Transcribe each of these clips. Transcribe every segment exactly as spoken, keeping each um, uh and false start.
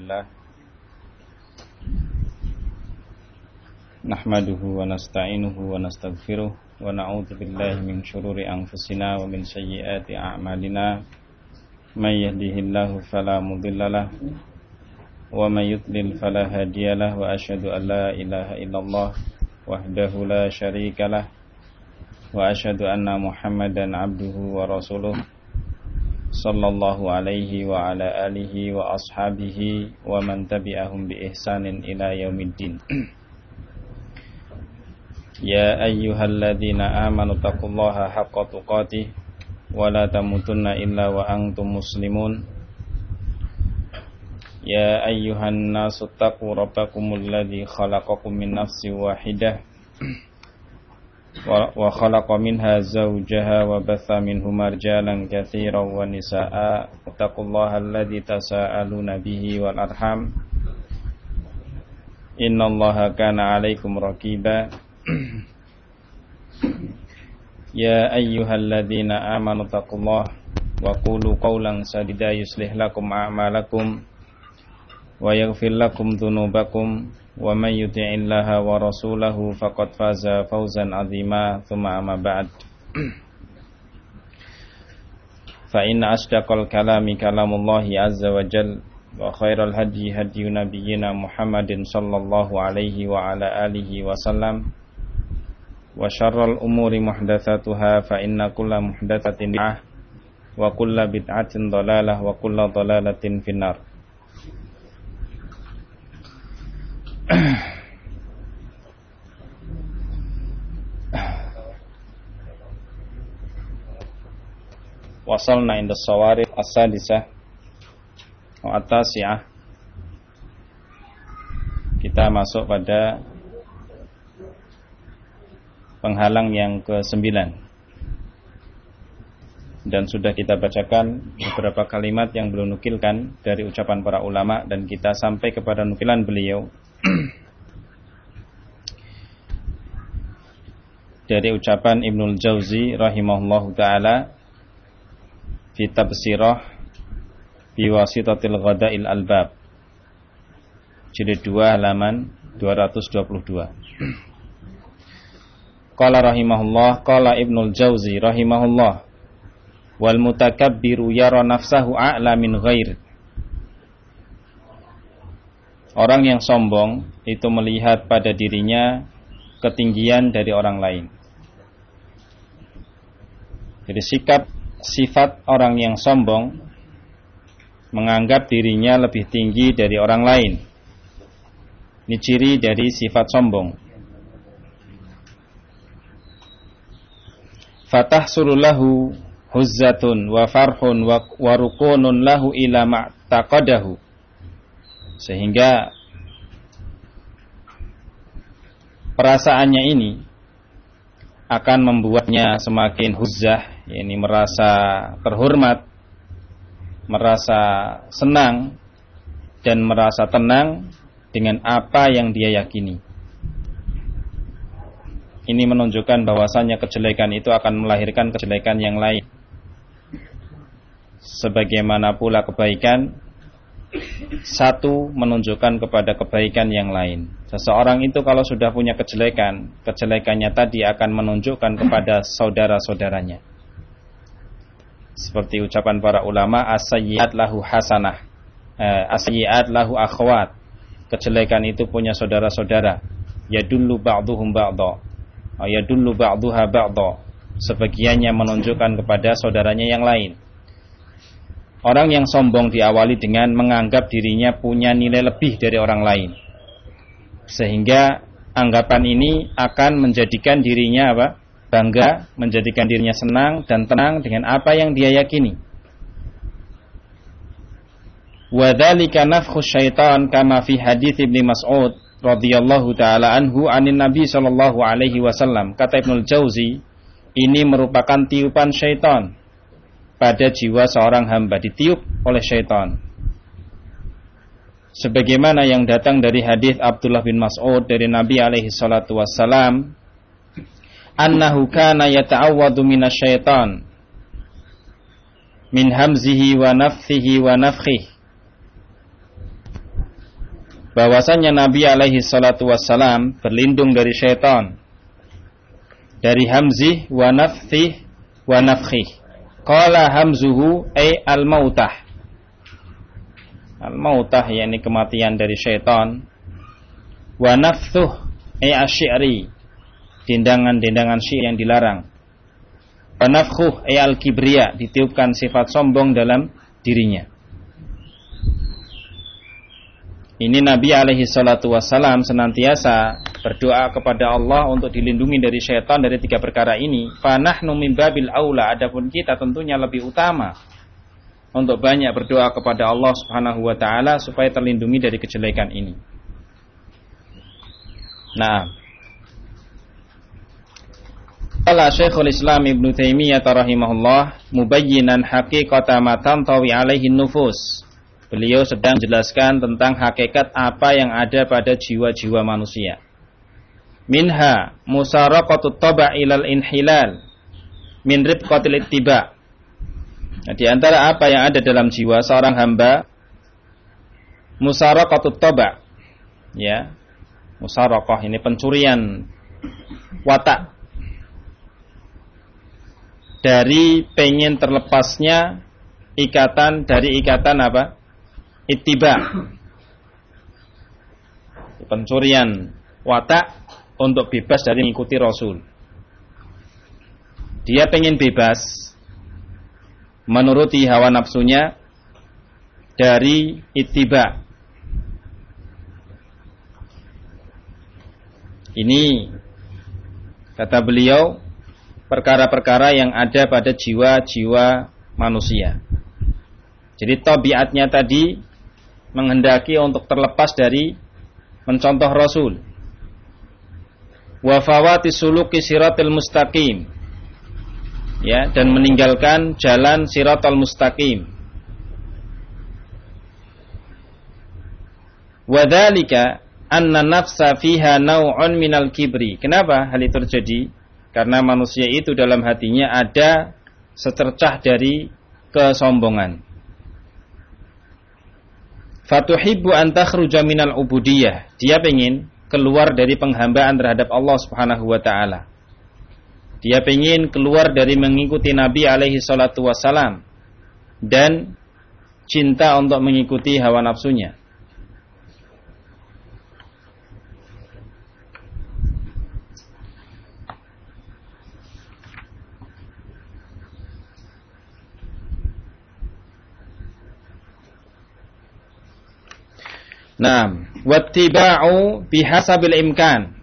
lillah nahmaduhu wa nasta'inuhu wa nastaghfiruh wa na'udzu billahi min syururi anfusina wa min sayyiati a'malina may yahdihillahu fala mudhillalah wa may yudlil fala hadiyalah wa asyhadu an la ilaha illallah wahdahu la syarikalah wa asyhadu anna Muhammadan abduhu wa rasuluh sallallahu alaihi wa ala alihi wa ashabihi wa man tabi'ahum bi ihsanin ila yaumiddin. Ya ayyuhalladzina amanu taqullaha haqqa tuqatih wa la tamutunna illa wa antum muslimun. Ya ayyuhan nasu taqu rabbakumul ladzi khalaqakum min nafsin wahidah wa khalaqa minha zawjaha wa batha minhuma rijalan katsiran wa nisaa'a wattaqullaha alladzi tasaaluna bihi wal arham innallaha kana 'alaikum raqiba. Ya ayyuhalladzina amanu taqullaha wa qulu qawlan sadida yuslih lakum a'malakum wa yaghfir lakum dhunubakum wa man yuti'illaha wa rasulahu faqad faza fawzan 'azima. Tsumma amma ba'd. Fa inna asdaqal kalami kalamullahi azza wa jalla wa khairal hadyi hadyu nabiyyina Muhammadin sallallahu alaihi wa ala alihi wa sallam wa syarrul umuri muhdatsatuha fa inna kulla muhdatsatin bid'ah wa kulla bid'atin dhalalah wa kulla dhalalatin finnar. Wasalna inda sawarif as-sadisah wa at-tasi'ah. Kita masuk pada penghalang yang kesembilan, dan sudah kita bacakan beberapa kalimat yang belum nukilkan dari ucapan para ulama, dan kita sampai kepada nukilan beliau dari ucapan Ibnul Jauzi rahimahullahu ta'ala fi tafsirah bi wasitatil ghadail albab, jilid dua halaman dua ratus dua puluh dua. Qala rahimahullah, qala Ibnul Jauzi rahimahullah, wal mutakabbiru yara nafsahu a'la min ghair. Orang yang sombong itu melihat pada dirinya ketinggian dari orang lain. Jadi sikap sifat orang yang sombong menganggap dirinya lebih tinggi dari orang lain. Ini ciri dari sifat sombong. Fatahsulu lahu huzzatun wa farhun wa rukunun lahu ila ma'taqadahu. Sehingga perasaannya ini akan membuatnya semakin huzzah, yakni merasa terhormat, merasa senang dan merasa tenang dengan apa yang dia yakini. Ini menunjukkan bahwasannya kejelekan itu akan melahirkan kejelekan yang lain. Sebagaimana pula kebaikan satu menunjukkan kepada kebaikan yang lain. Seseorang itu kalau sudah punya kejelekan, kejelekannya tadi akan menunjukkan kepada saudara-saudaranya. Seperti ucapan para ulama, as-sayyi'at lahu hasanah, eh, as-sayyi'at lahu akhwat. Kejelekan itu punya saudara-saudara. Yadullu ba'duhum ba'dha, yadullu ba'duha ba'dha. Sebagiannya menunjukkan kepada saudaranya yang lain. Orang yang sombong diawali dengan menganggap dirinya punya nilai lebih dari orang lain, sehingga anggapan ini akan menjadikan dirinya apa? Bangga, menjadikan dirinya senang dan tenang dengan apa yang dia yakini. Wa dzalika nafkhu syaitan kama fi hadits Ibnu Mas'ud radhiyallahu taala anhu anin Nabi sallallahu alaihi wasallam. Kata Ibnul Jauzi, ini merupakan tiupan syaitan pada jiwa seorang hamba, ditiup oleh syaitan. Sebagaimana yang datang dari hadis Abdullah bin Mas'ud dari Nabi alaihi salatu wassalam, annahu kana yata'awwadu minasyaitan min hamzihi wa nafthihi wa nafkhihi. bahwasanya Nabi alaihi salatu wassalam berlindung dari syaitan, dari hamzih wa nafthih wa nafkhih. Qala hamzuhu ay al-mautah. Al-mautah yakni kematian dari syaitan. Wa nafthuh ay asy-syi'ri, dendangan-dendangan syi'r yang dilarang. Wa nafkhuh ay al-kibriya, ditiupkan sifat sombong dalam dirinya. Ini Nabi alaihi salatu wassalam senantiasa berdoa kepada Allah untuk dilindungi dari syaitan dari tiga perkara ini. Fa nahnu min babil aula, adapun kita tentunya lebih utama untuk banyak berdoa kepada Allah Subhanahu wa taala supaya terlindungi dari kejelekan ini. Nah, qala Syekhul Islam Ibnu Taimiyah rahimahullah mubayyinan haqiqata ma tantawi alaihi nufus. Beliau sedang menjelaskan tentang hakikat apa yang ada pada jiwa-jiwa manusia. Minha musaraqatut taba' ilal inhilal min ribqatil ittiba'. Nah, di antara apa yang ada dalam jiwa seorang hamba, musaraqatut taba', ya. Musaraqah ini pencurian watak dari pengen terlepasnya ikatan dari ikatan apa? Ittiba, pencurian watak untuk bebas dari mengikuti Rasul. Dia pengen bebas menuruti hawa nafsunya dari ittiba. Ini kata beliau perkara-perkara yang ada pada jiwa-jiwa manusia. Jadi tabiatnya tadi menghendaki untuk terlepas dari mencontoh Rasul. Wa fawati suluki siratal mustaqim, ya, dan meninggalkan jalan siratal mustaqim. Wa dzalika anna nafsa fiha naw'un minal kibri. Kenapa hal itu terjadi? Karena manusia itu dalam hatinya ada secercah dari kesombongan. Fatuhibbu an takhruja minal ubudiyah. Dia pengen keluar dari penghambaan terhadap Allah Subhanahu wa taala. Dia pengen keluar dari mengikuti Nabi alaihi salatu wassalam dan cinta untuk mengikuti hawa nafsunya. Naam, wattiba'u bihasabil imkan.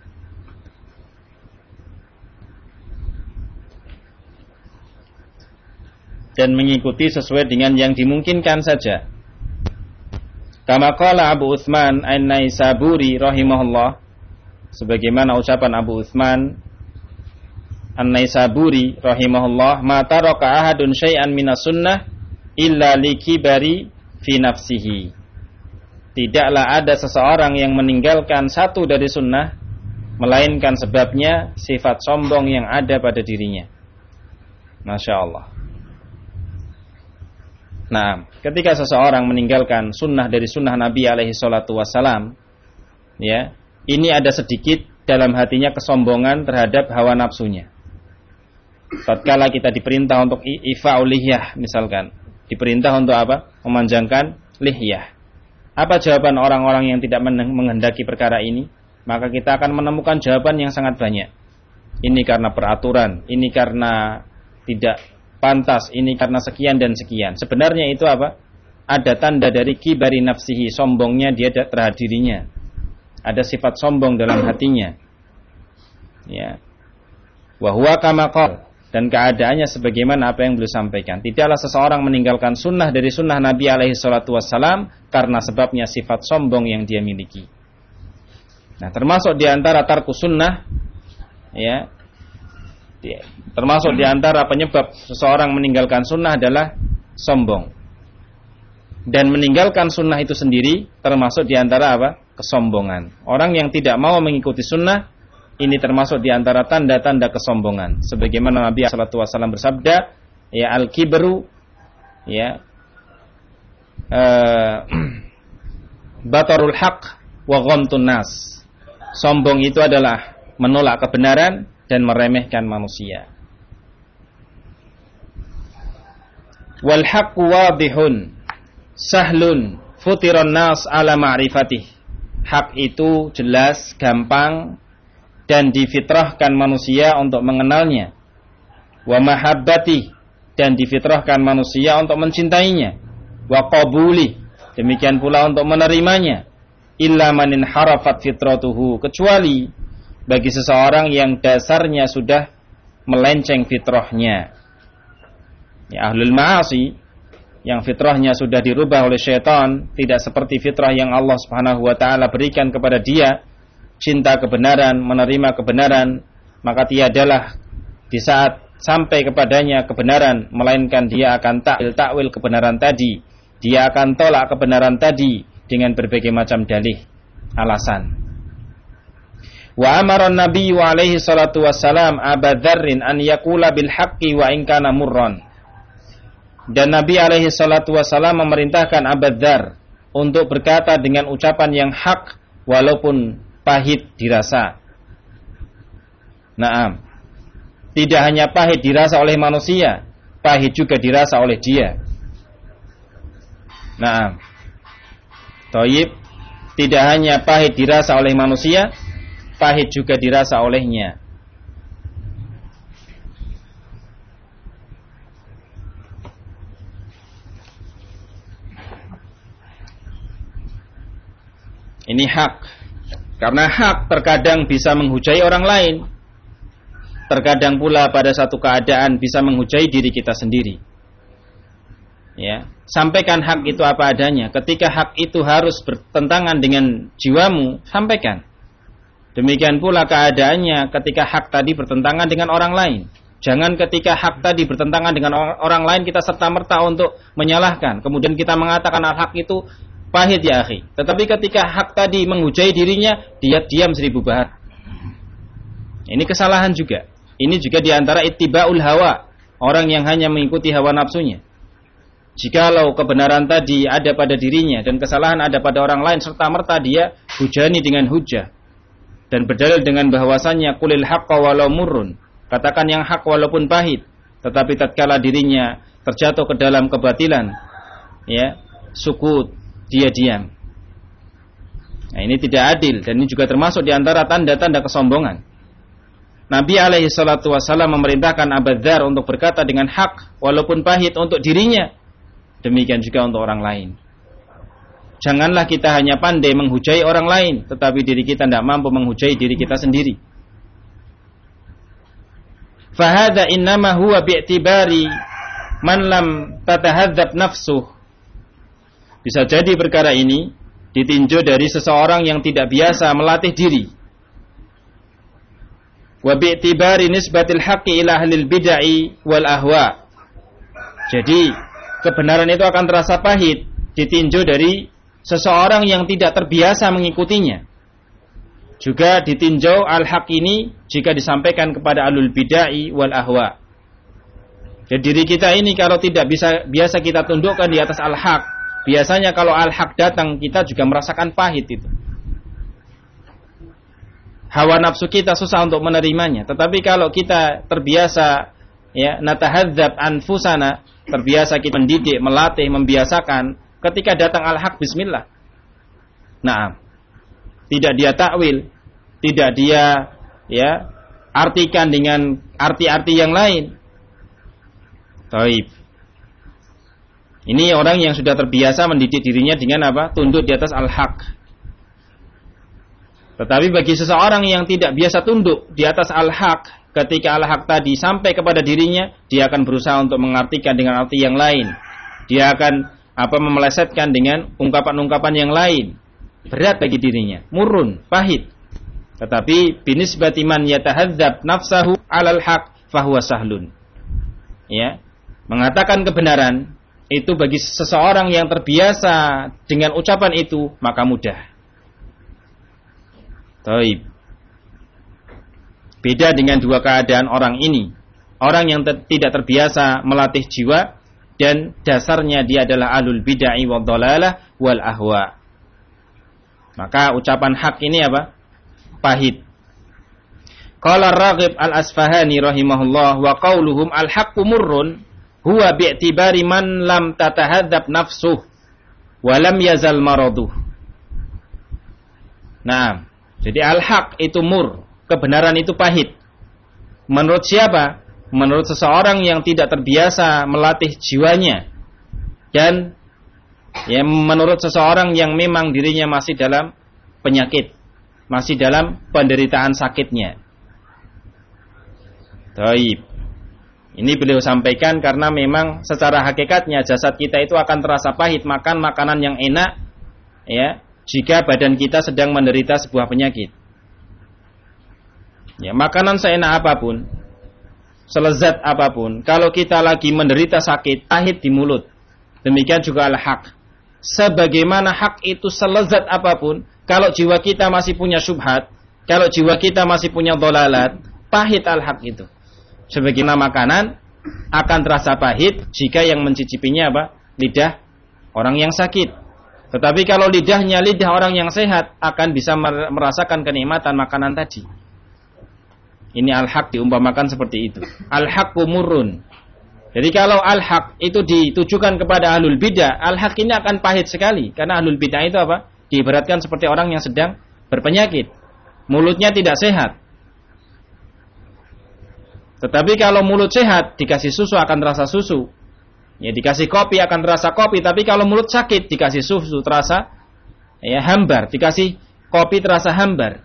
Dan mengikuti sesuai dengan yang dimungkinkan saja. Kama qala Abu Utsman An-Naisaburi rahimahullah, sebagaimana ucapan Abu Utsman An-Naisaburi rahimahullah, ma taraka ahadun syai'an minas sunnah illa likibari fi nafsihi. Tidaklah ada seseorang yang meninggalkan satu dari sunnah melainkan sebabnya sifat sombong yang ada pada dirinya. Masya Allah. Nah, ketika seseorang meninggalkan sunnah dari sunnah Nabi alaihi salatu wassalam, ya, ini ada sedikit dalam hatinya kesombongan terhadap hawa nafsunya. Tatkala kita diperintah untuk ifa'ul lihyah misalkan, diperintah untuk apa? Memanjangkan lihyah. Apa jawaban orang-orang yang tidak menghendaki perkara ini? Maka kita akan menemukan jawaban yang sangat banyak. Ini karena peraturan, ini karena tidak pantas, ini karena sekian dan sekian. Sebenarnya itu apa? Ada tanda dari kibari nafsihi, sombongnya dia terhadap dirinya. Ada sifat sombong dalam hatinya. Ya. Wa huwa kama qala, dan keadaannya sebagaimana apa yang beliau sampaikan. Tidaklah seseorang meninggalkan sunnah dari sunnah Nabi alaihi salatu wassalam karena sebabnya sifat sombong yang dia miliki. Nah, termasuk di antara tarku sunnah, ya, termasuk di antara penyebab seseorang meninggalkan sunnah adalah sombong. Dan meninggalkan sunnah itu sendiri termasuk di antara apa? Kesombongan. Orang yang tidak mau mengikuti sunnah, ini termasuk di antara tanda-tanda kesombongan. Sebagaimana Nabi sallallahu alaihi wasallam bersabda, ya al-kibru, ya, uh, batarul haq wa ghamtun nas. Sombong itu adalah menolak kebenaran dan meremehkan manusia. Wal haqqu wadihun sahlun futiran nas ala ma'rifatih. Hak itu jelas, gampang, dan difitrahkan manusia untuk mengenalnya. Wa mahabbati, dan difitrahkan manusia untuk mencintainya. Wa qabuli, demikian pula untuk menerimanya. Illa manin harafat fitratuhu, kecuali bagi seseorang yang dasarnya sudah melenceng fitrahnya. Ya, ahlul ma'asi yang fitrahnya sudah dirubah oleh syaitan, tidak seperti fitrah yang Allah Subhanahu wa taala berikan kepada dia, cinta kebenaran, menerima kebenaran, maka tiadalah di saat sampai kepadanya kebenaran, melainkan dia akan takwil-takwil kebenaran tadi. Dia akan tolak kebenaran tadi dengan berbagai macam dalih, alasan. Wa amara an-nabiy alaihi salatu wassalam Abu Dzarrin an yaqula bil haqqi wa in kana murran. Dan Nabi alaihi salatu wassalam memerintahkan Abu Dzar untuk berkata dengan ucapan yang hak walaupun pahit dirasa. Naam. Tidak hanya pahit dirasa oleh manusia, pahit juga dirasa oleh dia. Naam. Thayyib, tidak hanya pahit dirasa oleh manusia, pahit juga dirasa olehnya. Ini hak. Karena hak terkadang bisa menghujai orang lain. Terkadang pula pada satu keadaan bisa menghujai diri kita sendiri. Ya, sampaikan hak itu apa adanya. Ketika hak itu harus bertentangan dengan jiwamu, sampaikan. Demikian pula keadaannya ketika hak tadi bertentangan dengan orang lain. Jangan ketika hak tadi bertentangan dengan orang lain kita serta-merta untuk menyalahkan. Kemudian kita mengatakan hak itu pahit ya akhi. Tetapi ketika hak tadi menghujai dirinya, dia diam seribu bahar. Ini kesalahan juga. Ini juga diantara ittiba'ul hawa, orang yang hanya mengikuti hawa nafsunya. Jikalau kebenaran tadi ada pada dirinya dan kesalahan ada pada orang lain, serta-merta dia hujani dengan hujah dan berdalil dengan bahwasannya qulil haqqa walau murrun, katakan yang hak walaupun pahit. Tetapi tatkala dirinya terjatuh ke dalam kebatilan, ya, sukut, dia diam. Nah, ini tidak adil dan ini juga termasuk diantara tanda-tanda kesombongan. Nabi alaihi salatu wassalam memerintahkan Abu Dzar untuk berkata dengan hak walaupun pahit untuk dirinya. Demikian juga untuk orang lain. Janganlah kita hanya pandai menghujai orang lain, tetapi diri kita tidak mampu menghujai diri kita sendiri. Fahadha innama huwa bi'tibari man lam tatahadzab nafsuh. Bisa jadi perkara ini ditinjau dari seseorang yang tidak biasa melatih diri. Wa bi'tibari nisbatil haqqi ila ahlil bid'ah wal ahwa. Jadi kebenaran itu akan terasa pahit ditinjau dari seseorang yang tidak terbiasa mengikutinya. Juga ditinjau al-haq ini jika disampaikan kepada ahlul bid'ah wal ahwa. Jadi diri kita ini kalau tidak bisa biasa kita tundukkan di atas al-haq, biasanya kalau al-haq datang kita juga merasakan pahit itu. Hawa nafsu kita susah untuk menerimanya. Tetapi kalau kita terbiasa, ya, natahadzab anfusana, terbiasa kita mendidik, melatih, membiasakan, ketika datang al-haq, bismillah. Nah, tidak dia takwil, tidak dia, ya, artikan dengan arti-arti yang lain. Taib. Ini orang yang sudah terbiasa mendidik dirinya dengan apa? Tunduk di atas al-haq. Tetapi bagi seseorang yang tidak biasa tunduk di atas al-haq, ketika al-haq tadi sampai kepada dirinya, dia akan berusaha untuk mengartikan dengan arti yang lain. Dia akan apa memelesetkan dengan ungkapan-ungkapan yang lain. Berat bagi dirinya, murun, pahit. Tetapi binisbati man yatahadzab nafsahu 'alal haq fahuwa sahlun. Ya, mengatakan kebenaran itu bagi seseorang yang terbiasa dengan ucapan itu, maka mudah. Taib. Beda dengan dua keadaan orang ini. Orang yang ter- tidak terbiasa melatih jiwa dan dasarnya dia adalah ahlul bid'ah wad dhalalah wal ahwa. Maka ucapan hak ini apa? Pahit. Qala Raghib Al-Asfahani rahimahullah wa qauluhum al-haqqu murrun huwa bi'tibari man lam tatahadzab nafsuh wa lam yazal maraduh. Nah, jadi al-haq itu mur, kebenaran itu pahit. Menurut siapa? Menurut seseorang yang tidak terbiasa melatih jiwanya, dan ya, menurut seseorang yang memang dirinya masih dalam penyakit, masih dalam penderitaan sakitnya. Taib. Ini beliau sampaikan karena memang secara hakikatnya jasad kita itu akan terasa pahit makan makanan yang enak, ya, jika badan kita sedang menderita sebuah penyakit. Ya, makanan seenak apapun, selezat apapun, kalau kita lagi menderita sakit, pahit di mulut. Demikian juga al-haq. Sebagaimana hak itu selezat apapun, kalau jiwa kita masih punya syubhat, kalau jiwa kita masih punya dhalalat, pahit al-haq itu. Sebagaimana makanan akan terasa pahit jika yang mencicipinya apa? Lidah orang yang sakit. Tetapi kalau lidahnya lidah orang yang sehat, akan bisa merasakan kenikmatan makanan tadi. Ini al-haq diumpamakan seperti itu. Al-haqqu murrun. Jadi kalau al-haq itu ditujukan kepada ahlul bidah, al-haq ini akan pahit sekali. Karena ahlul bidah itu apa? Diibaratkan seperti orang yang sedang berpenyakit. Mulutnya tidak sehat. Tetapi kalau mulut sehat, dikasih susu akan terasa susu. Ya, dikasih kopi akan terasa kopi. Tapi kalau mulut sakit, dikasih susu terasa ya hambar. Dikasih kopi terasa hambar.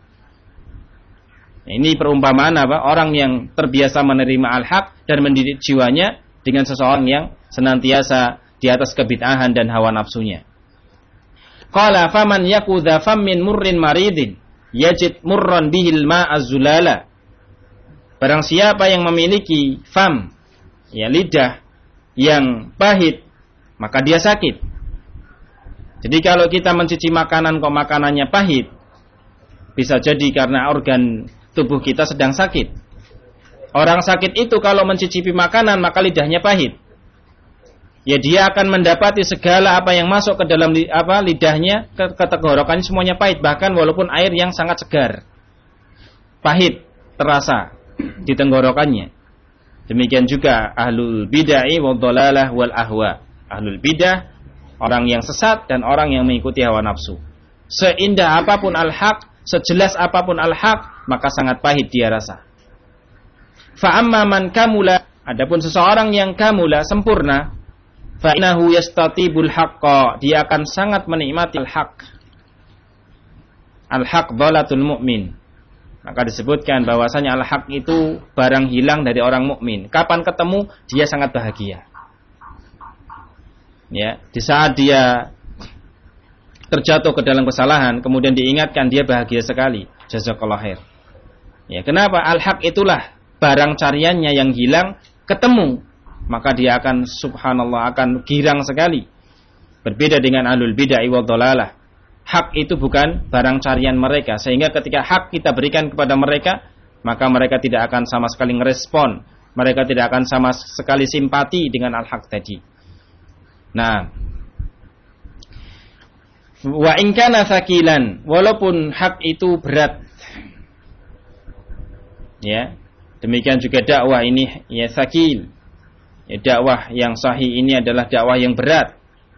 Ini perumpamaan apa? Orang yang terbiasa menerima al-haq dan mendidik jiwanya dengan seseorang yang senantiasa di atas kebid'ahan dan hawa nafsunya. Qala faman yakudha fammin murrin maridin yajid murran bihil ma'az zulala. Barang siapa yang memiliki fam, ya lidah yang pahit, maka dia sakit. Jadi kalau kita mencici makanan kok makanannya pahit, bisa jadi karena organ tubuh kita sedang sakit. Orang sakit itu kalau mencicipi makanan maka lidahnya pahit. Ya dia akan mendapati segala apa yang masuk ke dalam apa lidahnya, ke, ke tenggorokannya semuanya pahit, bahkan walaupun air yang sangat segar. Pahit terasa di tenggorokannya. Demikian juga ahlul bid'ah wal dhalalah wal ahwa. Ahlul bidah, orang yang sesat dan orang yang mengikuti hawa nafsu. Seindah apapun al-haq, sejelas apapun al-haq, maka sangat pahit dia rasa. Fa amma man kamula, adapun seseorang yang kamula sempurna, fa innahu yastatibul haqqa, dia akan sangat menikmati al-haq. Al-haq dhalatul mu'min. Maka disebutkan bahwasanya al-haq itu barang hilang dari orang mukmin. Kapan ketemu dia sangat bahagia. Ya, di saat dia terjatuh ke dalam kesalahan kemudian diingatkan, dia bahagia sekali. Jazakallahu khair. Ya, kenapa? Al-haq itulah barang cariannya yang hilang, ketemu, maka dia akan subhanallah akan girang sekali. Berbeda dengan ahlul bid'ah wal dhalalah. Hak itu bukan barang carian mereka, sehingga ketika hak kita berikan kepada mereka, maka mereka tidak akan sama sekali ngerespon, mereka tidak akan sama sekali simpati dengan al-haq tadi. Nah, wa in kana thaqilan, walaupun hak itu berat, ya, demikian juga dakwah ini ya thaqil, ya, dakwah yang sahih ini adalah dakwah yang berat.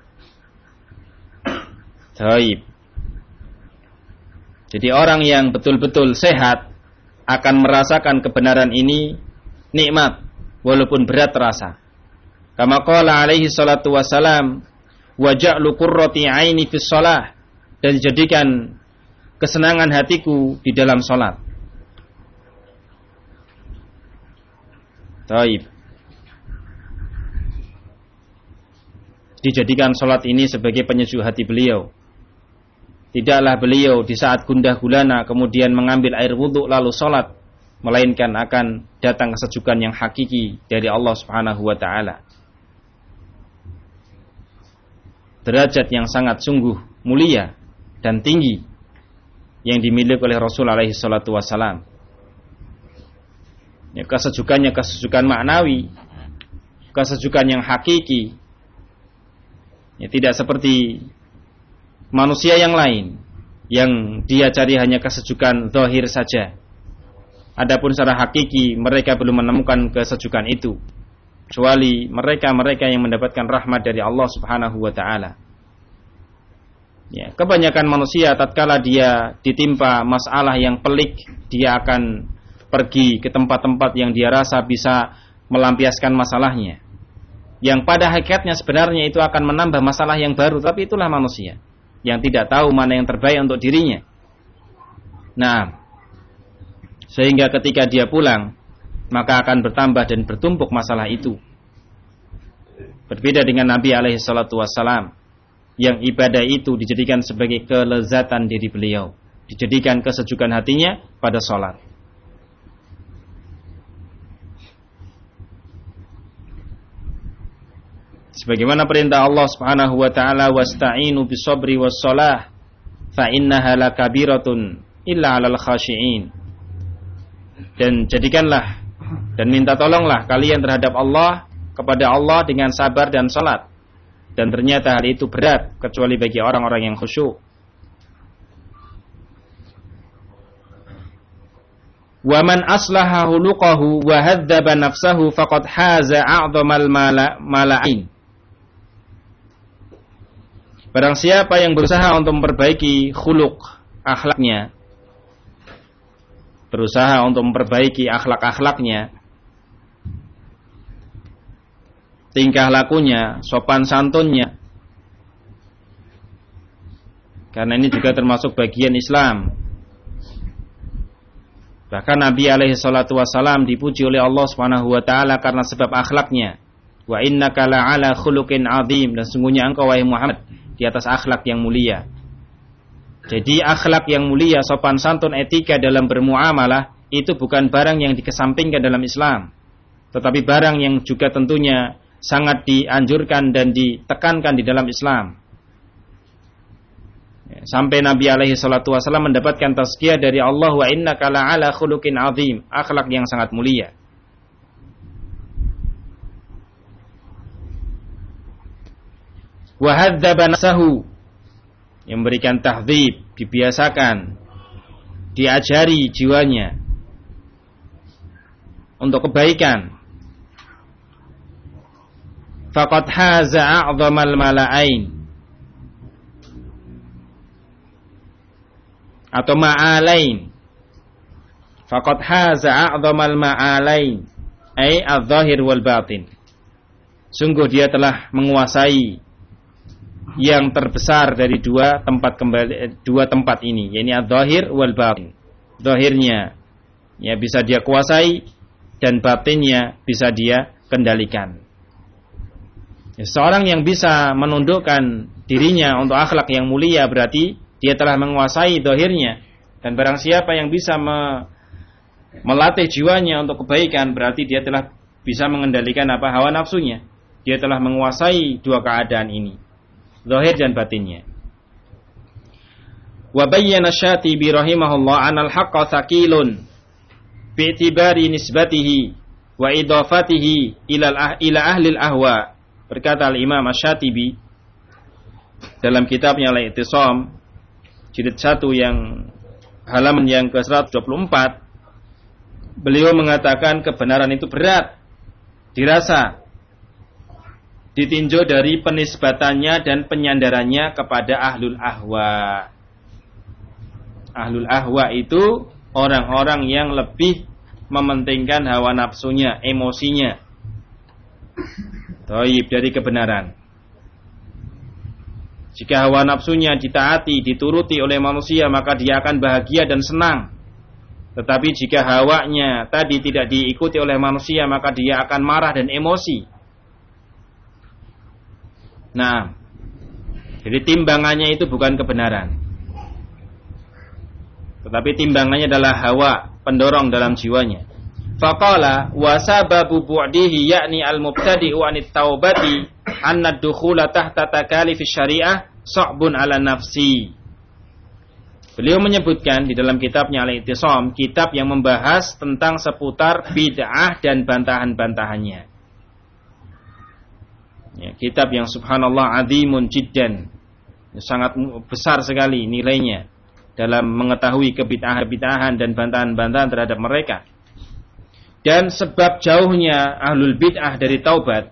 Taib. Jadi orang yang betul-betul sehat akan merasakan kebenaran ini nikmat walaupun berat terasa. Kama qala alaihi salatu wassalam, wa ja'lu qurrati 'aini fis shalah, dan dijadikan kesenangan hatiku di dalam salat. Taib. Dijadikan salat ini sebagai penyejuk hati beliau. Tidaklah beliau di saat gundah gulana kemudian mengambil air wudhu lalu sholat, melainkan akan datang kesejukan yang hakiki dari Allah Subhanahu wa ta'ala. Derajat yang sangat sungguh mulia dan tinggi yang dimiliki oleh Rasul alaihi salatu wassalam. Ya, kesejukannya kesejukan maknawi, kesejukan yang hakiki. Ya, tidak seperti manusia yang lain yang dia cari hanya kesejukan zahir saja. Adapun secara hakiki mereka belum menemukan kesejukan itu, kecuali mereka-mereka yang mendapatkan rahmat dari Allah Subhanahu wa taala. Ya, kebanyakan manusia tatkala dia ditimpa masalah yang pelik, dia akan pergi ke tempat-tempat yang dia rasa bisa melampiaskan masalahnya, yang pada hakikatnya sebenarnya itu akan menambah masalah yang baru. Tapi itulah manusia yang tidak tahu mana yang terbaik untuk dirinya. Nah, sehingga ketika dia pulang, maka akan bertambah dan bertumpuk masalah itu. Berbeda dengan Nabi alaihi salatu wassalam, yang ibadah itu dijadikan sebagai kelezatan diri beliau, dijadikan kesejukan hatinya pada sholat. Sebagaimana perintah Allah Subhanahu wa taala, wasta'inu bisabri wassalah fa innaha lakabiratun illa 'alal khashi'in. Dan jadikanlah dan minta tolonglah kalian terhadap Allah, kepada Allah dengan sabar dan salat. Dan ternyata hal itu berat kecuali bagi orang-orang yang khusyuk. Wa man aslaha huluqahu wa hadzaba nafsahu faqad haza a'dhamal mala'in. Barang siapa yang berusaha untuk memperbaiki khuluq, akhlaknya, berusaha untuk memperbaiki akhlak-akhlaknya, tingkah lakunya, sopan santunnya, karena ini juga termasuk bagian Islam. Bahkan Nabi alaihi salatu wassalam dipuji oleh Allah Subhanahu wa taala karena sebab akhlaknya. Wa innaka la'ala khuluqin 'adzim, dan sungguhnya engkau wahai Muhammad di atas akhlak yang mulia. Jadi akhlak yang mulia, sopan santun, etika dalam bermuamalah itu bukan barang yang dikesampingkan dalam Islam, tetapi barang yang juga tentunya sangat dianjurkan dan ditekankan di dalam Islam. Sampai Nabi alaihi salatu wasallam mendapatkan tazkiyah dari Allah, wa innaka la'ala khuluqin 'adzim, akhlak yang sangat mulia. Wa hadzaba nafsahu, yang memberikan tahdzib, dibiasakan, diajari jiwanya untuk kebaikan. Faqad haza a'dhamal mala'ain, atau ma'alain. Faqad haza a'dhamal ma'alain, ay adh-dhahir wal batin. Sungguh dia telah menguasai yang terbesar dari dua tempat kembali, dua tempat ini, yakni adh-dhahir wal batin. Zahirnya ya bisa dia kuasai dan batinnya bisa dia kendalikan. Ya, seorang yang bisa menundukkan dirinya untuk akhlak yang mulia berarti dia telah menguasai zahirnya. Dan barang siapa yang bisa me, melatih jiwanya untuk kebaikan, berarti dia telah bisa mengendalikan apa hawa nafsunya. Dia telah menguasai dua keadaan ini, zahir dan batinnya. Wa bayyana Syatibi rahimahullah anal haqqa thaqilun bi'tibari nisbatihi wa idafatihi ila ila ahli al-ahwa. Berkata Al-Imam Asy-Syatibi dalam kitabnya Al-I'tisam jilid satu yang halaman yang ke seratus dua puluh empat, beliau mengatakan kebenaran itu berat dirasa, ditinjau dari penisbatannya dan penyandarannya kepada ahlul ahwa. Ahlul ahwa itu orang-orang yang lebih mementingkan hawa nafsunya, emosinya, Taib dari kebenaran. Jika hawa nafsunya ditaati, dituruti oleh manusia, maka dia akan bahagia dan senang. Tetapi jika hawanya tadi tidak diikuti oleh manusia, maka dia akan marah dan emosi. Nah, jadi timbangannya itu bukan kebenaran, tetapi timbangannya adalah hawa, pendorong dalam jiwanya. Faqala wa sababu bu'dihi yakni al-mubtadi'u 'anit taubati anna ad-dukhula tahta takalif syariah sa'bun 'ala nafsi. Beliau menyebutkan di dalam kitabnya Al-I'tisam, kitab yang membahas tentang seputar bid'ah dan bantahan-bantahannya. Ya, kitab yang subhanallah azimun jiddan, sangat besar sekali nilainya. dalam mengetahui kebid'ahan-kebid'ahan dan bantahan-bantahan terhadap mereka. Dan sebab jauhnya ahlul bid'ah dari taubat,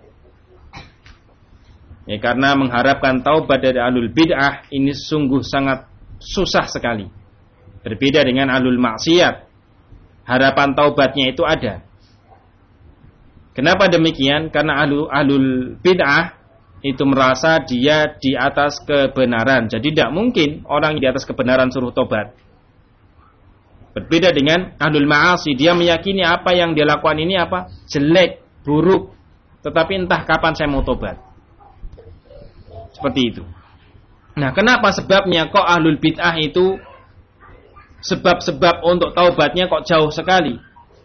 ya, karena mengharapkan taubat dari ahlul bid'ah ini sungguh sangat susah sekali. Berbeda dengan ahlul maksiat, harapan taubatnya itu ada. Kenapa demikian? Karena ahlul, ahlul bid'ah itu merasa dia di atas kebenaran. Jadi tidak mungkin orang di atas kebenaran suruh taubat. Berbeda dengan ahlul ma'asi, dia meyakini apa yang dia lakukan ini apa? Jelek, buruk. Tetapi entah kapan saya mau tobat. Seperti itu. Nah, kenapa sebabnya kok ahlul bid'ah itu sebab-sebab untuk taubatnya kok jauh sekali?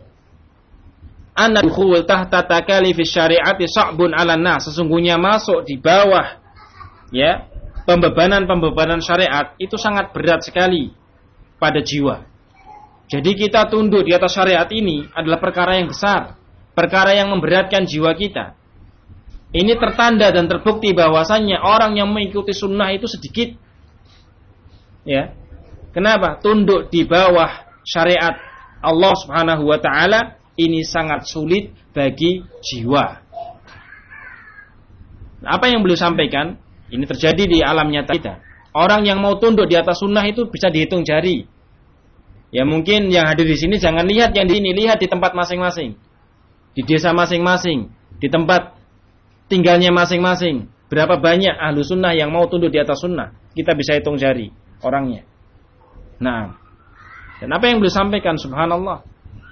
Anna dukhul tahta takalifis syari'ati sa'bun 'alan nas. Sesungguhnya masuk di bawah ya, pembebanan-pembebanan syariat itu sangat berat sekali pada jiwa. Jadi kita tunduk di atas syariat ini adalah perkara yang besar, perkara yang memberatkan jiwa kita. Ini tertanda dan terbukti bahwasannya orang yang mengikuti sunnah itu sedikit. Ya. Kenapa? Tunduk di bawah syariat Allah Subhanahu wa taala ini sangat sulit bagi jiwa. Apa yang beliau sampaikan, ini terjadi di alam nyata kita. Orang yang mau tunduk di atas sunnah itu bisa dihitung jari. Ya mungkin yang hadir di sini jangan lihat yang di sini, lihat di tempat masing-masing. Di desa masing-masing, di tempat tinggalnya masing-masing. Berapa banyak ahlu sunnah yang mau tunduk di atas sunnah. Kita bisa hitung jari orangnya. Nah, dan apa yang beliau sampaikan, subhanallah.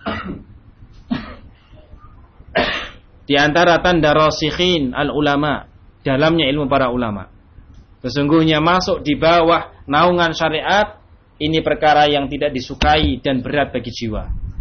Di antara tanda rasikhin al-ulama, dalamnya ilmu para ulama. Sesungguhnya masuk di bawah naungan syariat, ini perkara yang tidak disukai dan berat bagi jiwa.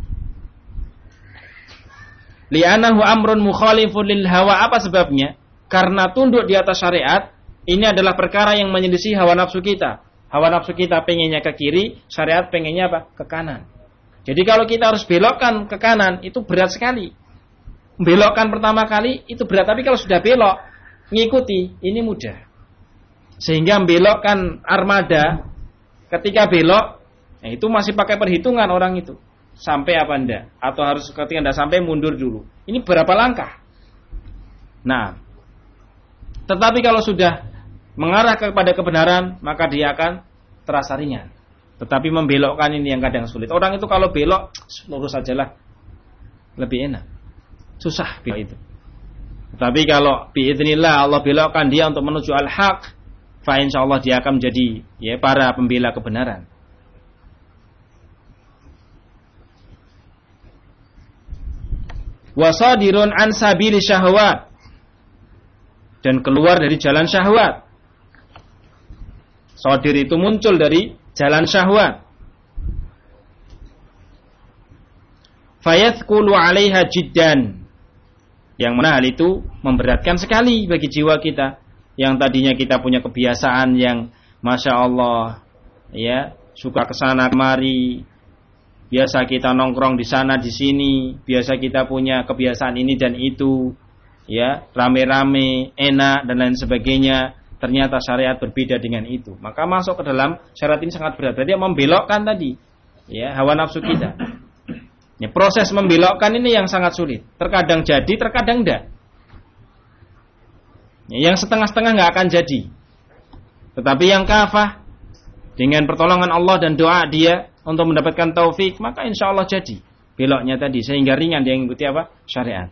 Li'anahu amrun mukhalifun lil hawa. Apa sebabnya? Karena tunduk di atas syariat, ini adalah perkara yang menyelisih hawa nafsu kita. Hawa nafsu kita pengennya ke kiri, syariat pengennya apa? Ke kanan. Jadi kalau kita harus belokkan ke kanan, itu berat sekali. Belokkan pertama kali, itu berat. Tapi kalau sudah belok, ngikuti, ini mudah. Sehingga belokkan armada, ketika belok, nah itu masih pakai perhitungan orang itu. Sampai apa enggak? Atau harus ketika enggak sampai mundur dulu. Ini berapa langkah? Nah, tetapi kalau sudah mengarah kepada kebenaran, maka dia akan terasa ringan. Tetapi membelokkan ini yang kadang sulit. Orang itu kalau belok, lurus sajalah. Lebih enak. Susah belok itu. Tetapi kalau biidznillah Allah belokkan dia untuk menuju al-haq, fa insyaallah dia akan menjadi ya para pembela kebenaran. Wasadirun an sabili syahwat, dan keluar dari jalan syahwat. Sadir itu muncul dari jalan syahwat. Fayathqulu 'alaiha jiddan, yang mana hal itu memberatkan sekali bagi jiwa kita. Yang tadinya kita punya kebiasaan yang Masya Allah ya, suka kesana kemari, biasa kita nongkrong di sana di sini, biasa kita punya kebiasaan ini dan itu, ya rame-rame, enak dan lain sebagainya. Ternyata syariat berbeda dengan itu, maka masuk ke dalam syariat ini sangat berat. Berarti membelokkan tadi ya hawa nafsu kita. Ya, proses membelokkan ini yang sangat sulit. Terkadang jadi, terkadang enggak. Yang setengah-setengah nggak akan jadi. Tetapi yang kafah dengan pertolongan Allah dan doa dia untuk mendapatkan taufik, maka insya Allah jadi beloknya tadi, sehingga ringan dia mengikuti apa? Syariat.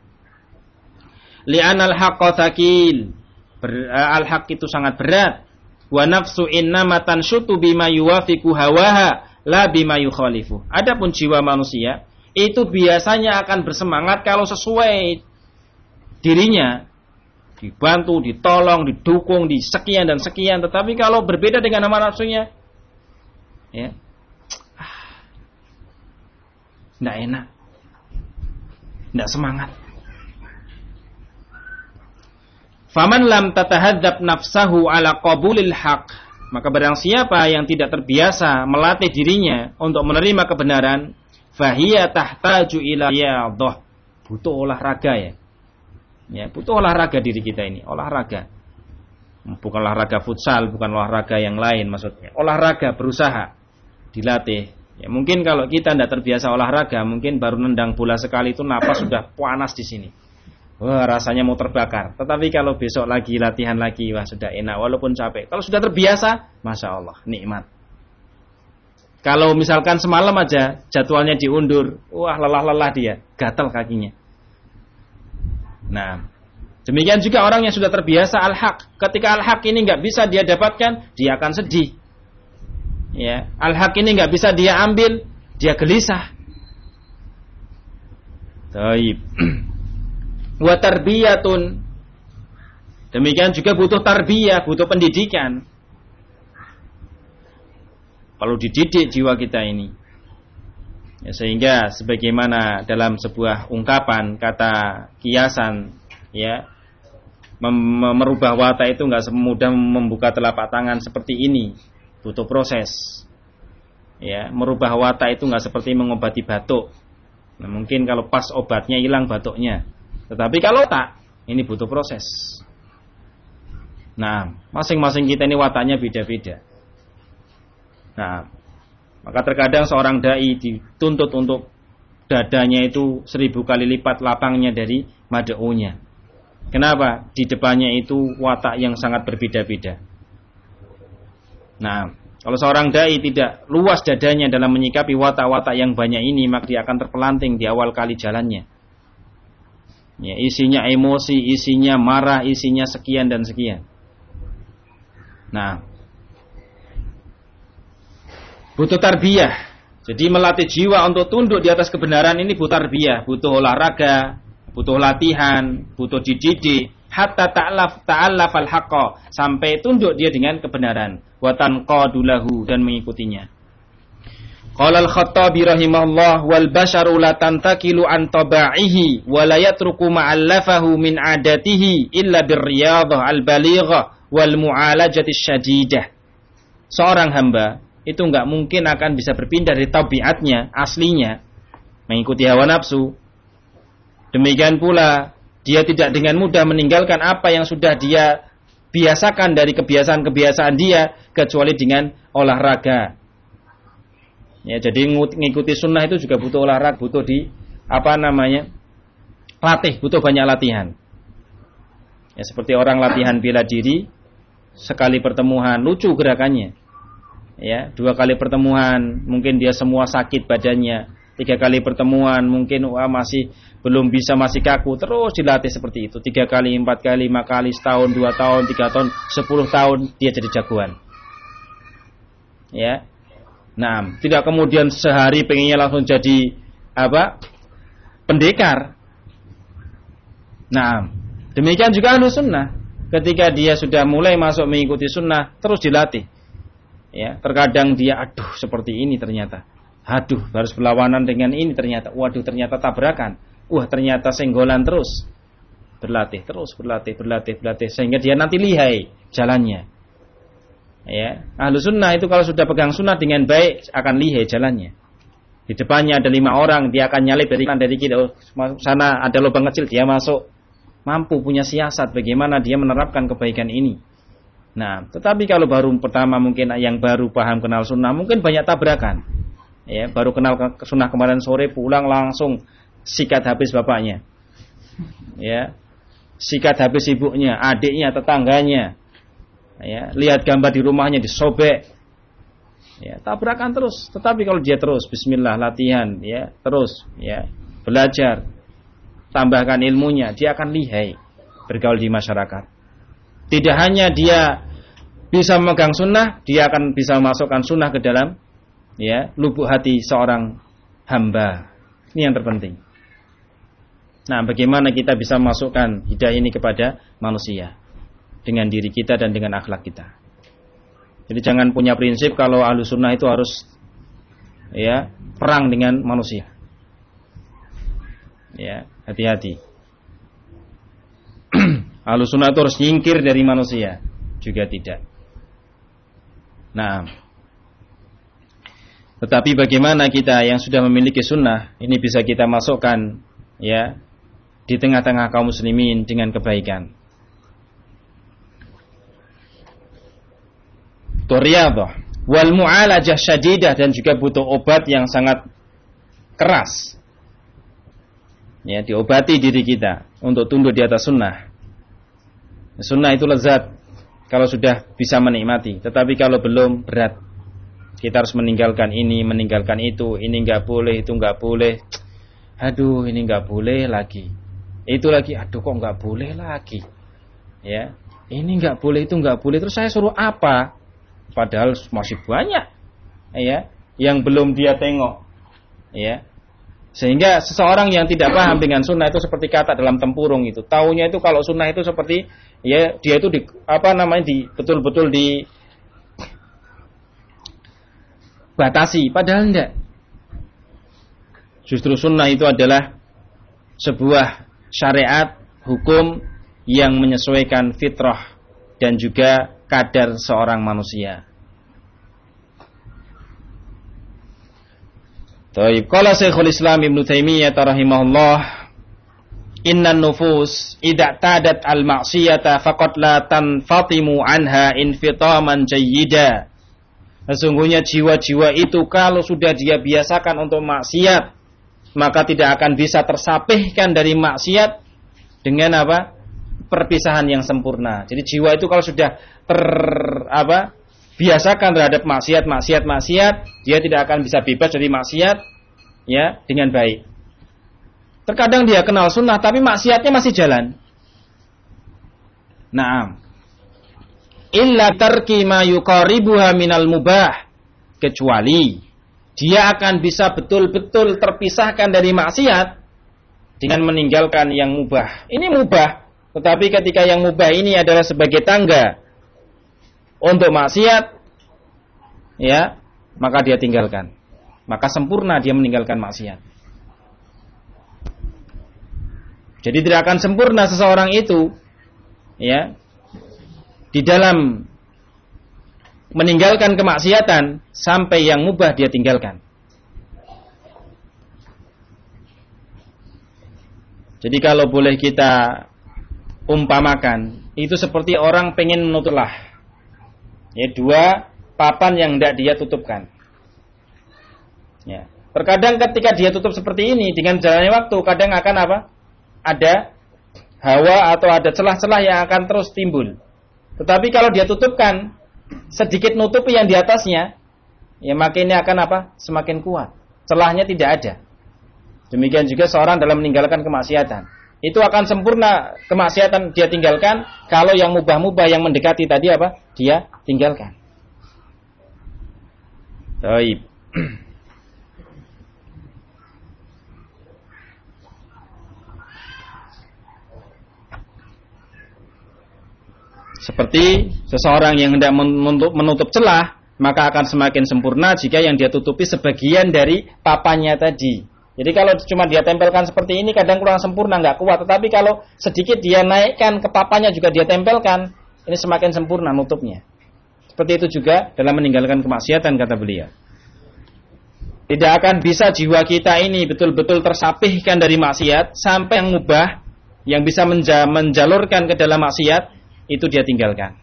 Li'anal haqqa thaqil, al-haq itu sangat berat. Wa nafsu innama tanshutu bima yuwafiqu hawaha la bima yukhalifu. Adapun jiwa manusia itu biasanya akan bersemangat kalau sesuai dirinya, dibantu, ditolong, didukung, di sekian dan sekian. Tetapi kalau berbeda dengan hawa nafsunya, ya, tidak enak, tidak semangat. Faman lam tatahadzab nafsahu ala qabulil haq, maka barang siapa yang tidak terbiasa melatih dirinya untuk menerima kebenaran, fahiya tahtaju ila riyadhah, butuh olahraga ya. Ya, butuh olahraga diri kita ini, olahraga. Bukan olahraga futsal, bukan olahraga yang lain maksudnya. Olahraga, berusaha dilatih. Ya, mungkin kalau kita tidak terbiasa olahraga, mungkin baru nendang bola sekali itu napas sudah panas di sini. Wah, rasanya mau terbakar. Tetapi kalau besok lagi latihan lagi, wah sudah enak walaupun capek. Kalau sudah terbiasa, masya Allah, nikmat. Kalau misalkan semalam aja jadwalnya diundur, wah lelah-lelah dia, gatal kakinya. Nah, demikian juga orang yang sudah terbiasa al-haq. Ketika al-haq ini nggak bisa dia dapatkan, dia akan sedih. Ya, al-haq ini nggak bisa dia ambil, dia gelisah. Taib. Wa tarbiyatun. Demikian juga butuh tarbiyah, butuh pendidikan. Perlu dididik jiwa kita ini. Ya, sehingga sebagaimana dalam sebuah ungkapan kata kiasan, ya, mem- merubah watak itu nggak semudah membuka telapak tangan seperti ini. Butuh proses. Ya, merubah watak itu nggak seperti mengobati batuk. Nah, mungkin kalau pas obatnya hilang batuknya. Tetapi kalau tak, ini butuh proses. Nah, masing-masing kita ini wataknya beda-beda. Nah, maka terkadang seorang dai dituntut untuk dadanya itu seribu kali lipat lapangnya dari mad'unya. Kenapa? Di depannya itu watak yang sangat berbeda-beda. Nah, kalau seorang dai tidak luas dadanya dalam menyikapi watak-watak yang banyak ini, maka dia akan terpelanting di awal kali jalannya. Ya, isinya emosi, isinya marah, isinya sekian dan sekian. Nah, butuh tarbiyah. Jadi melatih jiwa untuk tunduk di atas kebenaran ini butuh tarbiyah, butuh olahraga, butuh latihan, butuh dididik. Hatta ta'allaf ta'allaf al-haqqa, sampai tunduk dia dengan kebenaran, wa tanqadu lahu, dan mengikutinya. Qala al-Khattabi rahimahullah, wal basharu la tantakilu an taba'ihi wa la yatruku ma'allafahu min 'adatihi illa birriyadhah al-balighah wal mu'alajati syadidah. Seorang hamba itu enggak mungkin akan bisa berpindah dari tabiatnya aslinya, mengikuti hawa nafsu. Demikian pula dia tidak dengan mudah meninggalkan apa yang sudah dia biasakan dari kebiasaan-kebiasaan dia, kecuali dengan olahraga. Ya, jadi mengikuti sunnah itu juga butuh olahraga, butuh di apa namanya latih, butuh banyak latihan. Ya, seperti orang latihan bela diri, sekali pertemuan lucu gerakannya. Ya, dua kali pertemuan mungkin dia semua sakit badannya. Tiga kali pertemuan mungkin wah, masih belum bisa, masih kaku, terus dilatih seperti itu. Tiga kali, empat kali, lima kali, setahun, dua tahun, tiga tahun, sepuluh tahun dia jadi jagoan. Ya, nah, tidak kemudian sehari pengennya langsung jadi apa pendekar. Nah, demikian juga ahlu sunnah. Ketika dia sudah mulai masuk mengikuti sunnah, terus dilatih. Ya, terkadang dia aduh seperti ini ternyata. Aduh, harus berlawanan dengan ini ternyata. Waduh, ternyata tabrakan. Wah, ternyata senggolan terus. Berlatih terus, berlatih, berlatih, berlatih sehingga dia nanti lihai jalannya. Ya, ahlu sunnah itu kalau sudah pegang sunnah dengan baik akan lihai jalannya. Di depannya ada lima orang, dia akan nyalip dari kanan dari kiri. Oh, sana ada lubang kecil, dia masuk. Mampu punya siasat bagaimana dia menerapkan kebaikan ini. Nah, tetapi kalau baru pertama mungkin yang baru paham kenal sunnah mungkin banyak tabrakan. Ya, baru kenal sunnah kemarin sore pulang langsung sikat habis bapaknya. Ya. Sikat habis ibunya, adiknya, tetangganya. Ya, lihat gambar di rumahnya disobek. Ya, tabrakan terus. Tetapi kalau dia terus bismillah latihan, ya, terus ya, belajar, tambahkan ilmunya, dia akan lihai bergaul di masyarakat. Tidak hanya dia bisa memegang sunnah, dia akan bisa memasukkan sunnah ke dalam ya lubuk hati seorang hamba. Ini yang terpenting. Nah, bagaimana kita bisa memasukkan hidayah ini kepada manusia dengan diri kita dan dengan akhlak kita. Jadi jangan punya prinsip kalau ahlu sunnah itu harus ya perang dengan manusia. Ya, hati-hati. Ahlu sunnah itu harus nyingkir dari manusia, juga tidak. Nah, tetapi bagaimana kita yang sudah memiliki sunnah ini bisa kita masukkan ya di tengah-tengah kaum muslimin dengan kebaikan. Riyadhah Wal mu'alajah syadidah, dan juga butuh obat yang sangat keras. Ya, diobati diri kita untuk tunduk di atas sunnah. Sunnah itu lezat kalau sudah bisa menikmati, tetapi kalau belum, berat. Kita harus meninggalkan ini, meninggalkan itu, ini enggak boleh, itu enggak boleh. Aduh, ini enggak boleh lagi. Itu lagi, aduh kok enggak boleh lagi. Ya. Ini enggak boleh, itu enggak boleh. Terus saya suruh apa? Padahal masih banyak, ya, yang belum dia tengok, ya. Sehingga seseorang yang tidak paham dengan sunnah itu seperti kata dalam tempurung itu. Taunya itu kalau sunnah itu seperti, ya, dia itu di, apa namanya, di betul-betul di batasi. Padahal enggak. Justru sunnah itu adalah sebuah syariat hukum yang menyesuaikan fitrah dan juga kadar seorang manusia. Taib. Qala Syekhul Islam Ibnu Taimiyah rahimahullah, innan nufus idza tadat al ma'siyata faqad la tanfatimu anha infitaman jayyida. Sesungguhnya jiwa-jiwa itu kalau sudah dia biasakan untuk maksiat, maka tidak akan bisa tersapihkan dari maksiat dengan apa? Perpisahan yang sempurna. Jadi jiwa itu kalau sudah ter apa? biasakan terhadap maksiat, maksiat, maksiat, dia tidak akan bisa bebas dari maksiat, ya, dengan baik. Terkadang dia kenal sunnah, tapi maksiatnya masih jalan. Naam. Illa tarki ma yuqaribuha minal mubah. Kecuali dia akan bisa betul-betul terpisahkan dari maksiat dengan meninggalkan yang mubah. Ini mubah. Tetapi ketika yang mubah ini adalah sebagai tangga untuk maksiat, ya, maka dia tinggalkan. Maka sempurna dia meninggalkan maksiat. Jadi tidak akan sempurna seseorang itu, ya, di dalam meninggalkan kemaksiatan sampai yang mubah dia tinggalkan. Jadi kalau boleh kita umpamakan, itu seperti orang pengen menutup lah, ya, dua papan yang tidak dia tutupkan. Ya. Terkadang ketika dia tutup seperti ini, dengan jalannya waktu, kadang akan apa? Ada hawa atau ada celah-celah yang akan terus timbul. Tetapi kalau dia tutupkan, sedikit nutupi yang di atasnya, ya, maka ini akan apa? Semakin kuat. Celahnya tidak ada. Demikian juga seorang dalam meninggalkan kemaksiatan. Itu akan sempurna kemaksiatan dia tinggalkan kalau yang mubah-mubah yang mendekati tadi apa? Dia tinggalkan. Baik. Seperti seseorang yang hendak menutup, menutup celah, maka akan semakin sempurna jika yang dia tutupi sebagian dari papannya tadi. Jadi kalau cuma dia tempelkan seperti ini kadang kurang sempurna, nggak kuat. Tetapi kalau sedikit dia naikkan ke papannya juga dia tempelkan, ini semakin sempurna nutupnya. Seperti itu juga dalam meninggalkan kemaksiatan, kata beliau. Tidak akan bisa jiwa kita ini betul-betul tersapihkan dari maksiat sampai yang mubah yang bisa menja- menjalurkan ke dalam maksiat itu dia tinggalkan.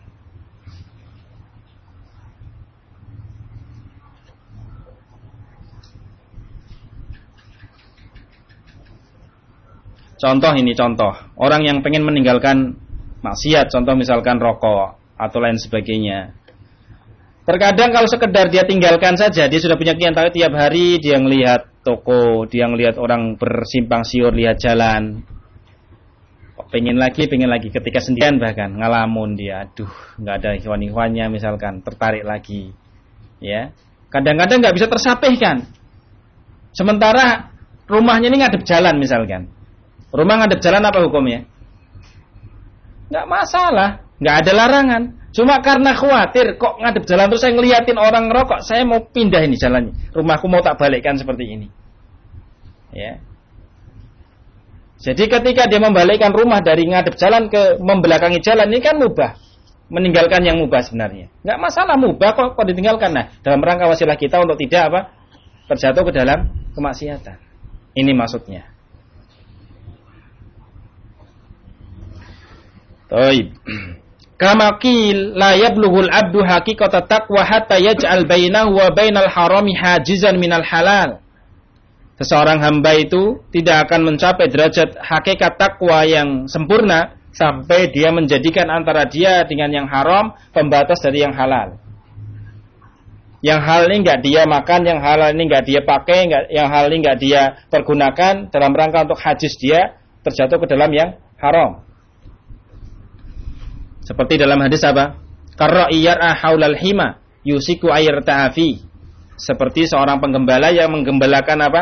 Contoh ini contoh orang yang pengen meninggalkan maksiat, contoh misalkan rokok atau lain sebagainya. Terkadang kalau sekedar dia tinggalkan saja, dia sudah punya kenyataan tiap hari dia ngelihat toko, dia ngelihat orang bersimpang siur, lihat jalan. Pengen lagi, pengen lagi. Ketika sendirian bahkan ngalamun dia, aduh, nggak ada ikhwan-ikhwannya misalkan, tertarik lagi, ya. Kadang-kadang nggak bisa tersapihkan. Sementara rumahnya ini ngadep jalan misalkan. Rumah ngadep jalan apa hukumnya? Nggak masalah, nggak ada larangan. Cuma karena khawatir kok ngadep jalan terus saya ngeliatin orang ngerokok, saya mau pindah ini jalannya. Rumahku mau tak balikkan seperti ini, ya. Jadi ketika dia membalikkan rumah dari ngadep jalan ke membelakangi jalan, ini kan mubah. Meninggalkan yang mubah sebenarnya. Nggak masalah mubah kok, kok ditinggalkan. Nah, dalam rangka wasilah kita untuk tidak apa? Terjatuh ke dalam kemaksiatan. Ini maksudnya. Baik. Kama qil la yablughul abdu haqiqata taqwa hatta yaj'al bainahu wa bainal harami hajizan minal halal. Seseorang hamba itu tidak akan mencapai derajat hakikat takwa yang sempurna sampai dia menjadikan antara dia dengan yang haram pembatas dari yang halal. Yang hal ini enggak dia makan, yang halal ini enggak dia pakai, enggak, yang hal ini enggak dia pergunakan dalam rangka untuk hajiz dia terjatuh ke dalam yang haram. Seperti dalam hadis apa? Karra'iyar'a haulal hima yusiku air ta'afi. Seperti seorang penggembala yang menggembalakan apa?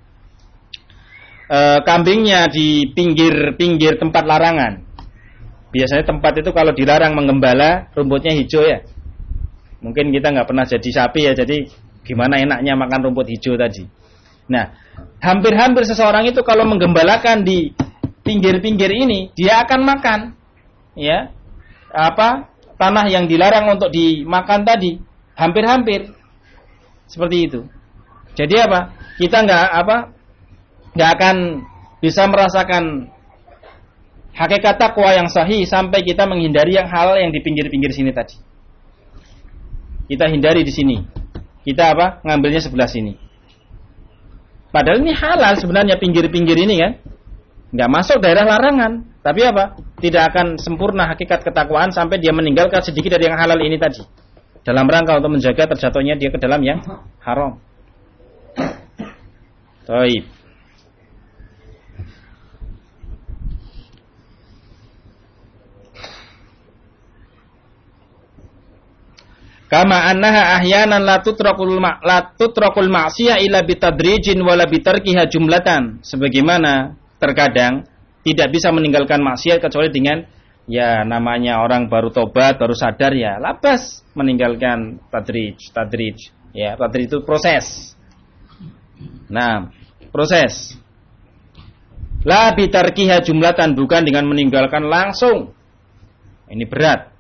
E, kambingnya di pinggir-pinggir tempat larangan. Biasanya tempat itu kalau dilarang menggembala rumputnya hijau ya. Mungkin kita nggak pernah jadi sapi ya, jadi gimana enaknya makan rumput hijau tadi. Nah, hampir-hampir seseorang itu kalau menggembalakan di pinggir-pinggir ini, dia akan makan, ya, apa tanah yang dilarang untuk dimakan tadi, hampir-hampir seperti itu. Jadi apa? Kita nggak apa, nggak akan bisa merasakan hakikat takwa yang sahih sampai kita menghindari yang hal yang di pinggir-pinggir sini tadi. Kita hindari di sini. Kita apa? Ngambilnya sebelah sini. Padahal ini halal sebenarnya pinggir-pinggir ini kan. Nggak masuk daerah larangan. Tapi apa? Tidak akan sempurna hakikat ketakwaan sampai dia meninggalkan sedikit dari yang halal ini tadi. Dalam rangka untuk menjaga terjatuhnya dia ke dalam yang haram. Baik. Kama annaha ahyanan la tutrakul ma, la tutrakul ma'siyah illa bitadrijin wala bitarkiha jumlatan. Sebagaimana terkadang tidak bisa meninggalkan maksiat kecuali dengan ya namanya orang baru tobat, baru sadar ya labas meninggalkan tadrij, tadrij. Ya, tadrij itu proses. Nah, proses. La bitarkiha jumlatan, bukan dengan meninggalkan langsung. Ini berat.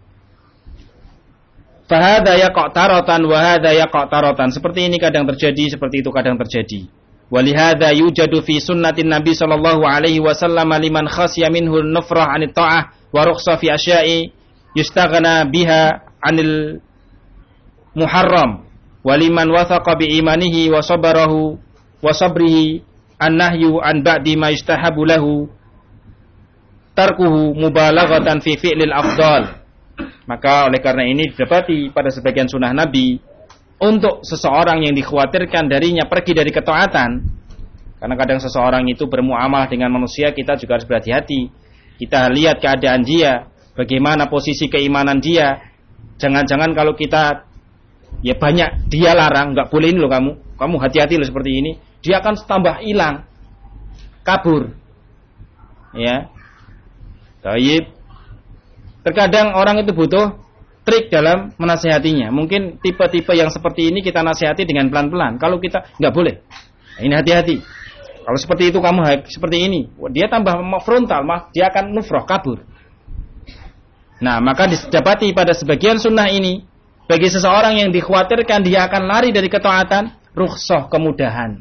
Fahadha yaqa' taratan wa hadha yaqa' taratan. Seperti ini kadang terjadi, seperti itu kadang terjadi. Walihadha yujadu fi sunnatin Nabi sallallahu alaihi wasallam liman khasya minhu nufrah 'anit ta'ah wa rukhsa fi asya'i yustaghna biha 'anil muharram wa liman wathaqa bi imanihi wa sabarahu wa sabrihi an-nahyu an ba'di ma yustahabu lahu tarkuhu mubalaghatan fi fi'lil afdal. Maka oleh karena ini didapati pada sebagian sunnah Nabi untuk seseorang yang dikhawatirkan darinya pergi dari ketaatan, karena kadang seseorang itu bermuamalah dengan manusia, kita juga harus berhati-hati. Kita lihat keadaan dia, bagaimana posisi keimanan dia. Jangan-jangan kalau kita ya banyak dia larang, nggak boleh ini loh kamu, kamu hati-hati loh seperti ini, dia akan tambah hilang, kabur. Ya, baik. Terkadang orang itu butuh trik dalam menasihatinya. Mungkin tipe-tipe yang seperti ini kita nasihati dengan pelan-pelan. Kalau kita nggak boleh, ini hati-hati. Kalau seperti itu kamu seperti ini, dia tambah frontal, dia akan nufroh, kabur. Nah, maka didapati pada sebagian sunnah ini, bagi seseorang yang dikhawatirkan dia akan lari dari ketaatan, rukhsah, kemudahan.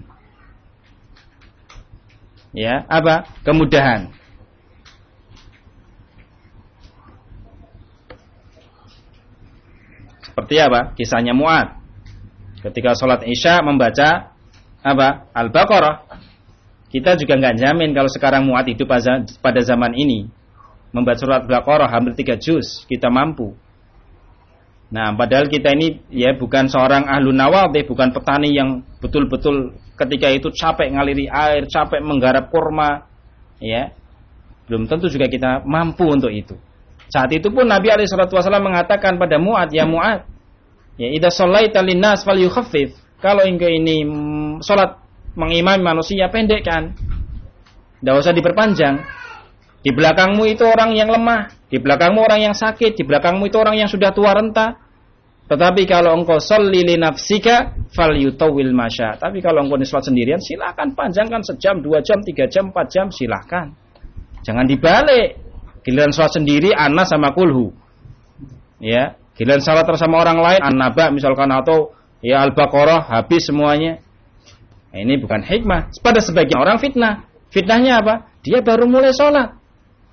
Ya, apa? Kemudahan. Seperti apa? Kisahnya Mu'ad. Ketika sholat Isya membaca apa? Al-Baqarah. Kita juga nggak jamin kalau sekarang Mu'ad hidup pada zaman ini membaca surat Al-Baqarah hampir tiga juz, kita mampu. Nah, padahal kita ini ya bukan seorang ahlun nawadih, bukan petani yang betul-betul ketika itu capek ngaliri air, capek menggarap kurma, ya. Belum tentu juga kita mampu untuk itu. Saat itu pun Nabi alaihi salatu wasallam mengatakan pada Mu'ad, ya Mu'ad, ya idza shallaita linnas falyukhaffif. Kalau engkau ini salat mengimami manusia, pendekkan. Enggak usah diperpanjang. Di belakangmu itu orang yang lemah, di belakangmu orang yang sakit, di belakangmu itu orang yang sudah tua renta. Tetapi kalau engkau sholli li nafsika falyutawwil masya. Tapi kalau engkau salat sendirian, silakan panjangkan sejam, dua jam, tiga jam, empat jam, silakan. Jangan dibalik. Giliran sholat sendiri Anas sama kulhu, ya. Giliran sholat sama orang lain An-Naba misalkan atau ya Al-Baqarah habis semuanya. Nah, ini bukan hikmah. Pada sebagian orang fitnah. Fitnahnya apa? Dia baru mulai sholat,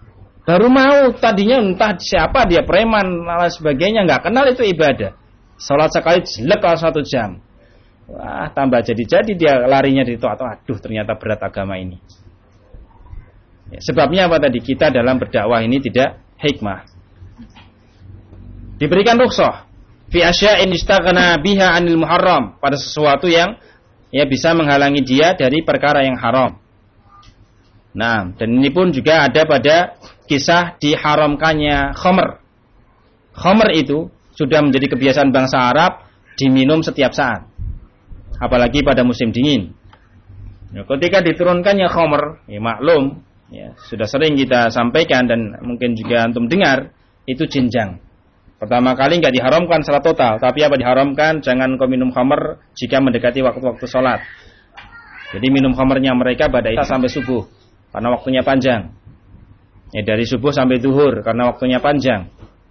Baru mau, tadinya entah siapa dia, preman, dan sebagainya, nggak kenal itu ibadah. Sholat sekali jelek kalau satu jam. Wah, tambah jadi-jadi dia larinya di taat. Aduh, ternyata berat agama ini. Ya, sebabnya apa tadi? Kita dalam berdakwah ini tidak hikmah. Diberikan rukhsah fi asya'in istaghna biha 'anil muharram, pada sesuatu yang ya bisa menghalangi dia dari perkara yang haram. Nah, dan ini pun juga ada pada kisah diharamkannya khamr. Khamr itu sudah menjadi kebiasaan bangsa Arab diminum setiap saat. Apalagi pada musim dingin. Ya, ketika diturunkannya khamr, ya maklum, ya, sudah sering kita sampaikan dan mungkin juga antum dengar, itu jenjang. Pertama kali enggak diharamkan secara total, tapi apa diharamkan? Jangan kau minum khamr jika mendekati waktu-waktu sholat. Jadi minum khamrnya mereka pada isya sampai subuh, karena waktunya panjang. Ya, dari subuh sampai zuhur karena waktunya panjang.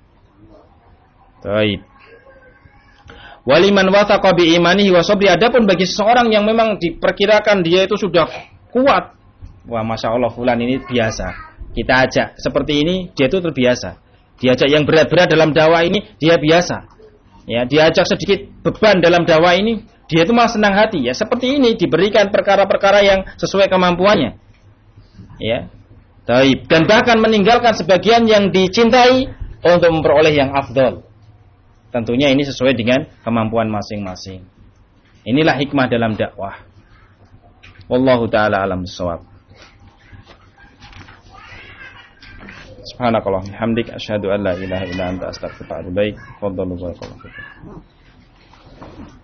Baik. Waliman wathaqa bi imanihi wa sabri, adapun bagi seseorang yang memang diperkirakan dia itu sudah kuat. Wah, Masya Allah, fulan ini biasa. Kita ajak seperti ini, dia itu terbiasa. Diajak yang berat-berat dalam dakwah ini, dia biasa. Ya, diajak sedikit beban dalam dakwah ini, dia itu malah senang hati. Ya, seperti ini diberikan perkara-perkara yang sesuai kemampuannya. Ya. Taib, dan bahkan meninggalkan sebagian yang dicintai untuk memperoleh yang afdal. Tentunya ini sesuai dengan kemampuan masing-masing. Inilah hikmah dalam dakwah. Wallahu ta'ala alam bissawab. Subhanakallah hamdik asyhadu an la ilaha illa anta astaghfiruka wa atubu ilaik. Fadhallu barakallahu fikum.